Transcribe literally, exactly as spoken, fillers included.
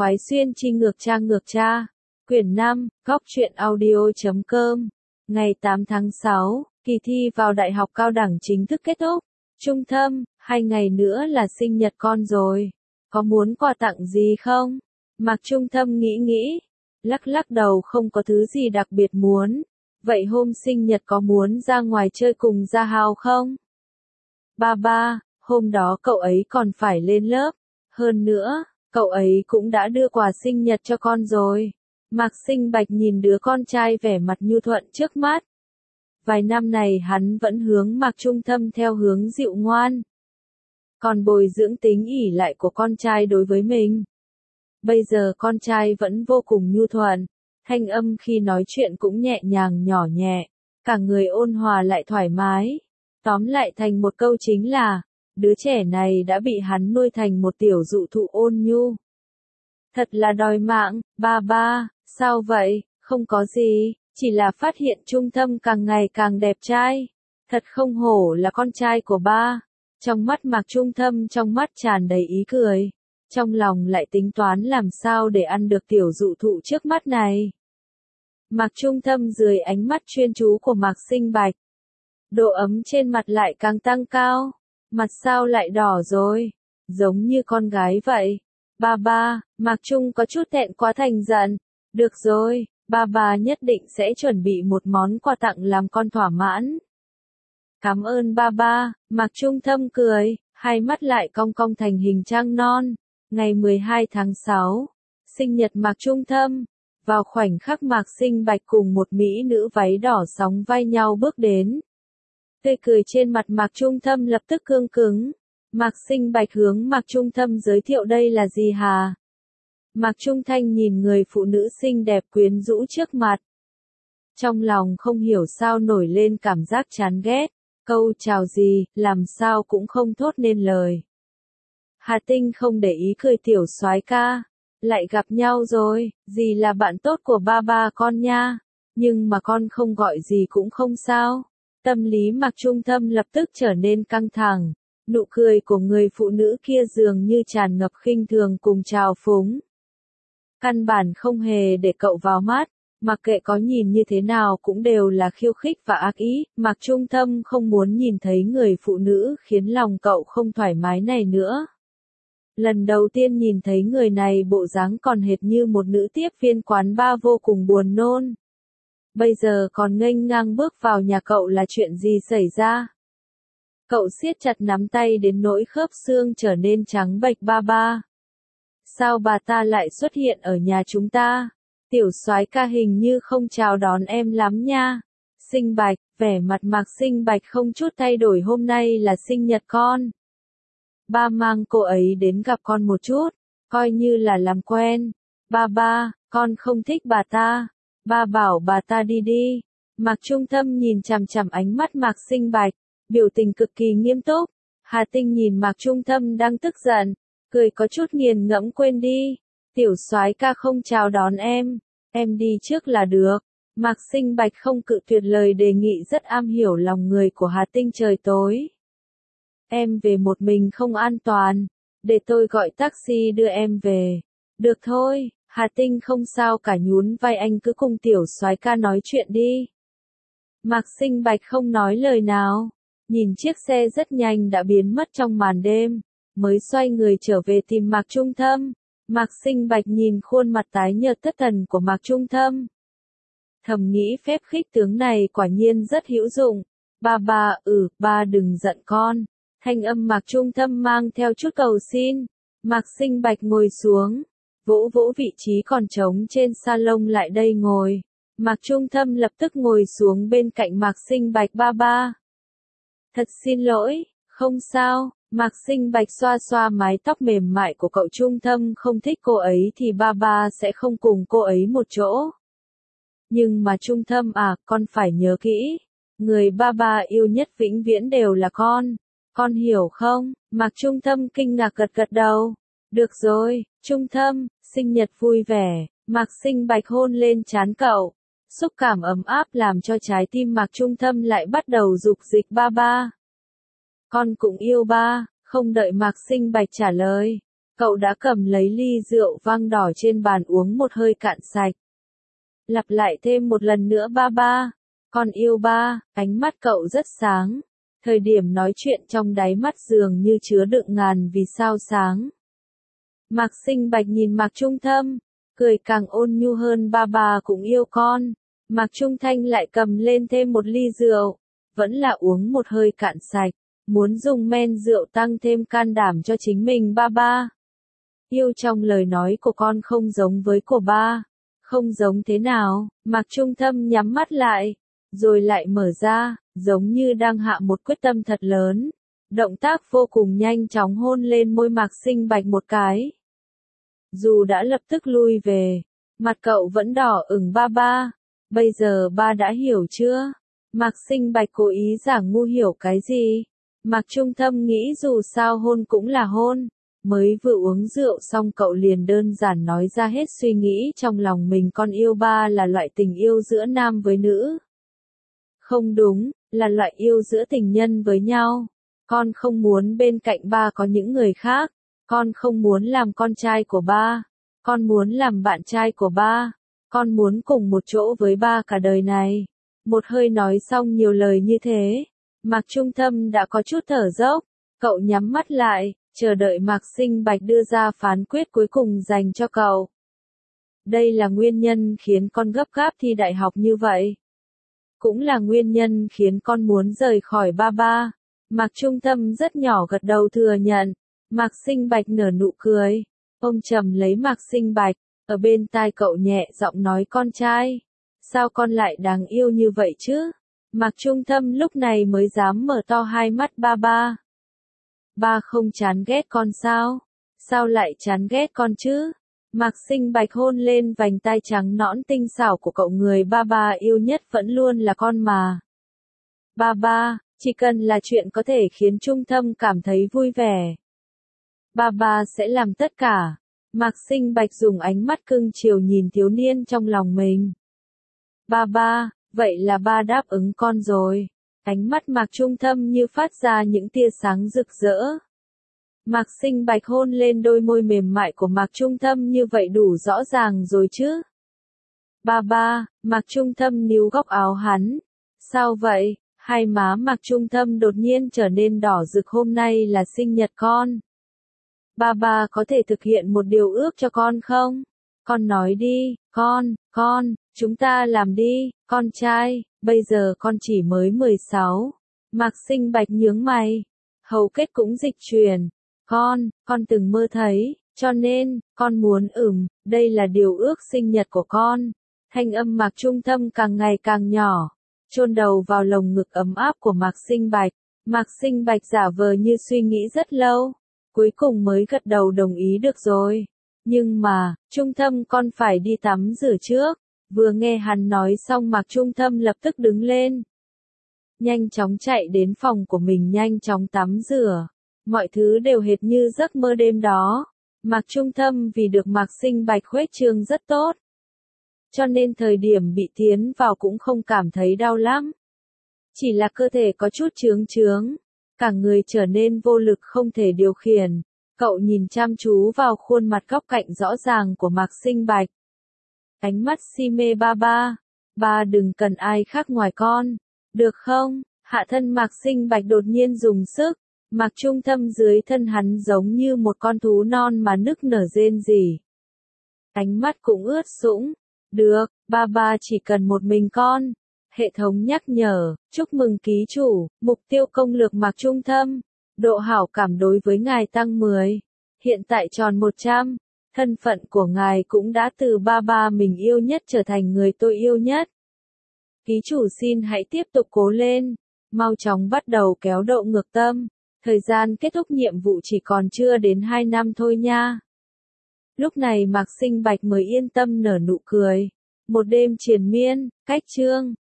khoái xuyên chi ngược cha ngược cha. Quyển năm, góc truyện audio.com. Ngày tám tháng sáu, kỳ thi vào đại học cao đẳng chính thức kết thúc. Trung Thâm, hai ngày nữa là sinh nhật con rồi. Có muốn quà tặng gì không? Mạc Trung Thâm nghĩ nghĩ. Lắc lắc đầu không có thứ gì đặc biệt muốn. Vậy hôm sinh nhật có muốn ra ngoài chơi cùng Gia Hào không? Ba ba, hôm đó cậu ấy còn phải lên lớp. Hơn nữa, cậu ấy cũng đã đưa quà sinh nhật cho con rồi. Mạc Sinh Bạch nhìn đứa con trai vẻ mặt nhu thuận trước mắt. Vài năm này hắn vẫn hướng Mạc Trung Thâm theo hướng dịu ngoan. Còn bồi dưỡng tính ỷ lại của con trai đối với mình. Bây giờ con trai vẫn vô cùng nhu thuận, thanh âm khi nói chuyện cũng nhẹ nhàng nhỏ nhẹ, cả người ôn hòa lại thoải mái. Tóm lại thành một câu chính là, đứa trẻ này đã bị hắn nuôi thành một tiểu dụ thụ ôn nhu. Thật là đòi mạng, ba ba, sao vậy, không có gì, chỉ là phát hiện Trung Thâm càng ngày càng đẹp trai. Thật không hổ là con trai của ba. Trong mắt Mạc Trung Thâm trong mắt tràn đầy ý cười. Trong lòng lại tính toán làm sao để ăn được tiểu dụ thụ trước mắt này. Mạc Trung Thâm dưới ánh mắt chuyên chú của Mạc Sinh Bạch. Độ ấm trên mặt lại càng tăng cao. Mặt sao lại đỏ rồi, giống như con gái vậy. Ba ba, Mạc Trung có chút thẹn quá thành giận. Được rồi, ba ba nhất định sẽ chuẩn bị một món quà tặng làm con thỏa mãn. Cảm ơn ba ba, Mạc Trung Thâm cười, hai mắt lại cong cong thành hình trăng non. Ngày mười hai tháng sáu, sinh nhật Mạc Trung Thâm. Vào khoảnh khắc Mạc Sinh Bạch cùng một mỹ nữ váy đỏ sóng vai nhau bước đến. Tươi cười trên mặt Mạc Trung Thâm lập tức cương cứng. Mạc Sinh Bạch hướng Mạc Trung Thâm giới thiệu đây là gì hà? Mạc Trung Thanh nhìn người phụ nữ xinh đẹp quyến rũ trước mặt. Trong lòng không hiểu sao nổi lên cảm giác chán ghét. Câu chào gì, làm sao cũng không thốt nên lời. Hà Tinh không để ý cười tiểu soái ca. Lại gặp nhau rồi, dì là bạn tốt của ba ba con nha. Nhưng mà con không gọi gì cũng không sao. Tâm lý Mạc Trung Thâm lập tức trở nên căng thẳng. Nụ cười của người phụ nữ kia dường như tràn ngập khinh thường cùng trào phúng. Căn bản không hề để cậu vào mắt. Mặc kệ có nhìn như thế nào cũng đều là khiêu khích và ác ý. Mạc Trung Thâm không muốn nhìn thấy người phụ nữ khiến lòng cậu không thoải mái này nữa. Lần đầu tiên nhìn thấy người này bộ dáng còn hệt như một nữ tiếp viên quán bar vô cùng buồn nôn. Bây giờ còn nghênh ngang bước vào nhà cậu là chuyện gì xảy ra? Cậu siết chặt nắm tay đến nỗi khớp xương trở nên trắng bệch. Ba ba. Sao bà ta lại xuất hiện ở nhà chúng ta? Tiểu soái ca hình như không chào đón em lắm nha. Sinh Bạch, vẻ mặt Mạc Sinh Bạch không chút thay đổi, hôm nay là sinh nhật con. Ba mang cô ấy đến gặp con một chút, coi như là làm quen. Ba ba, con không thích bà ta. Ba bảo bà ta đi đi. Mạc Trung Thâm nhìn chằm chằm ánh mắt Mạc Sinh Bạch, biểu tình cực kỳ nghiêm túc. Hà Tinh nhìn Mạc Trung Thâm đang tức giận, cười có chút nghiền ngẫm, quên đi. Tiểu soái ca không chào đón em, em đi trước là được. Mạc Sinh Bạch không cự tuyệt lời đề nghị, rất am hiểu lòng người của Hà Tinh. Trời tối. Em về một mình không an toàn, để tôi gọi taxi đưa em về. Được thôi, Hà Tinh không sao cả, nhún vai, anh cứ cùng tiểu soái ca nói chuyện đi. Mạc Sinh Bạch không nói lời nào, nhìn chiếc xe rất nhanh đã biến mất trong màn đêm, mới xoay người trở về tìm Mạc Trung Thâm. Mạc Sinh Bạch nhìn khuôn mặt tái nhợt thất thần của Mạc Trung Thâm. Thầm nghĩ phép khích tướng này quả nhiên rất hữu dụng. Ba ba, ừ, ba đừng giận con. Thanh âm Mạc Trung Thâm mang theo chút cầu xin. Mạc Sinh Bạch ngồi xuống, vỗ vỗ vị trí còn trống trên salon, lại đây ngồi. Mạc Trung Thâm lập tức ngồi xuống bên cạnh Mạc Sinh Bạch. Ba ba. Thật xin lỗi, không sao. Mạc Sinh Bạch xoa xoa mái tóc mềm mại của cậu. Trung Thâm không thích cô ấy thì ba ba sẽ không cùng cô ấy một chỗ. Nhưng mà Trung Thâm à, con phải nhớ kỹ. Người ba ba yêu nhất vĩnh viễn đều là con. Con hiểu không? Mạc Trung Thâm kinh ngạc gật gật đầu. Được rồi, Trung Thâm, sinh nhật vui vẻ. Mạc Sinh Bạch hôn lên trán cậu. Xúc cảm ấm áp làm cho trái tim Mạc Trung Thâm lại bắt đầu rục dịch. Ba ba. Con cũng yêu ba. Không đợi Mạc Sinh Bạch trả lời, Cậu đã cầm lấy ly rượu vang đỏ trên bàn uống một hơi cạn sạch. Lặp lại thêm một lần nữa ba ba. Con yêu ba, ánh mắt cậu rất sáng. Thời điểm nói chuyện trong đáy mắt dường như chứa đựng ngàn vì sao sáng. Mạc Sinh Bạch nhìn Mạc Trung Thâm, cười càng ôn nhu hơn ba ba cũng yêu con. Mạc Trung Thanh lại cầm lên thêm một ly rượu, vẫn là uống một hơi cạn sạch, muốn dùng men rượu tăng thêm can đảm cho chính mình ba ba. Yêu trong lời nói của con không giống với của ba. Không giống thế nào? Mạc Trung Thâm nhắm mắt lại, rồi lại mở ra, giống như đang hạ một quyết tâm thật lớn. Động tác vô cùng nhanh chóng hôn lên môi Mạc Sinh Bạch một cái. Dù đã lập tức lui về, mặt cậu vẫn đỏ ửng ba ba. Bây giờ ba đã hiểu chưa? Mạc Sinh Bạch cố ý giả ngu hiểu cái gì? Mạc Trung Thâm nghĩ dù sao hôn cũng là hôn. Mới vừa uống rượu xong cậu liền đơn giản nói ra hết suy nghĩ trong lòng mình. Con yêu ba là loại tình yêu giữa nam với nữ. Không đúng, là loại yêu giữa tình nhân với nhau. Con không muốn bên cạnh ba có những người khác. Con không muốn làm con trai của ba. Con muốn làm bạn trai của ba. Con muốn cùng một chỗ với ba cả đời này. Một hơi nói xong nhiều lời như thế. Mạc Trung Thâm đã có chút thở dốc. Cậu nhắm mắt lại, chờ đợi Mạc Sinh Bạch đưa ra phán quyết cuối cùng dành cho cậu. Đây là nguyên nhân khiến con gấp gáp thi đại học như vậy. Cũng là nguyên nhân khiến con muốn rời khỏi ba ba. Mạc Trung Thâm rất nhỏ gật đầu thừa nhận. Mạc Sinh Bạch nở nụ cười. Ông trầm lấy Mạc Sinh Bạch, ở bên tai cậu nhẹ giọng nói con trai. Sao con lại đáng yêu như vậy chứ? Mạc Trung Thâm lúc này mới dám mở to hai mắt ba ba. Ba không chán ghét con sao? Sao lại chán ghét con chứ? Mạc Sinh Bạch hôn lên vành tai trắng nõn tinh xảo của cậu, người ba ba yêu nhất vẫn luôn là con mà. Ba ba, chỉ cần là chuyện có thể khiến Trung Thâm cảm thấy vui vẻ. Ba ba sẽ làm tất cả. Mạc Sinh Bạch dùng ánh mắt cưng chiều nhìn thiếu niên trong lòng mình. Ba ba, vậy là ba đáp ứng con rồi. Ánh mắt Mạc Trung Thâm như phát ra những tia sáng rực rỡ. Mạc Sinh Bạch hôn lên đôi môi mềm mại của Mạc Trung Thâm như vậy đủ rõ ràng rồi chứ. Ba ba, Mạc Trung Thâm níu góc áo hắn. Sao vậy? Hai má Mạc Trung Thâm đột nhiên trở nên đỏ rực. Hôm nay là sinh nhật con. Ba ba có thể thực hiện một điều ước cho con không? Con nói đi, con, con, chúng ta làm đi, con trai, bây giờ con chỉ mới mười sáu. Mạc Sinh Bạch nhướng mày. Hầu kết cũng dịch chuyển. Con, con từng mơ thấy, cho nên, con muốn ừm, đây là điều ước sinh nhật của con. Thanh âm Mạc Trung Thâm càng ngày càng nhỏ, chôn đầu vào lồng ngực ấm áp của Mạc Sinh Bạch. Mạc Sinh Bạch giả vờ như suy nghĩ rất lâu, cuối cùng mới gật đầu đồng ý được rồi. Nhưng mà, Trung Thâm con phải đi tắm rửa trước. Vừa nghe hắn nói xong Mạc Trung Thâm lập tức đứng lên. Nhanh chóng chạy đến phòng của mình nhanh chóng tắm rửa. Mọi thứ đều hệt như giấc mơ đêm đó. Mạc Trung Thâm vì được Mạc Sinh Bạch khuếch trương rất tốt. Cho nên thời điểm bị tiến vào cũng không cảm thấy đau lắm. Chỉ là cơ thể có chút chướng chướng. Cả người trở nên vô lực không thể điều khiển. Cậu nhìn chăm chú vào khuôn mặt góc cạnh rõ ràng của Mạc Sinh Bạch. Ánh mắt si mê ba ba. Ba đừng cần ai khác ngoài con. Được không? Hạ thân Mạc Sinh Bạch đột nhiên dùng sức. Mạc Trung Thâm dưới thân hắn giống như một con thú non mà nức nở rên rỉ. Ánh mắt cũng ướt sũng. Được, ba ba chỉ cần một mình con. Hệ thống nhắc nhở, chúc mừng ký chủ, mục tiêu công lược Mạc Trung Thâm. Độ hảo cảm đối với ngài tăng mười. Hiện tại tròn một trăm. Thân phận của ngài cũng đã từ ba ba mình yêu nhất trở thành người tôi yêu nhất. Ký chủ xin hãy tiếp tục cố lên. Mau chóng bắt đầu kéo độ ngược tâm. Thời gian kết thúc nhiệm vụ chỉ còn chưa đến hai năm thôi nha. Lúc này Mạc Sinh Bạch mới yên tâm nở nụ cười. Một đêm triền miên, cách chương.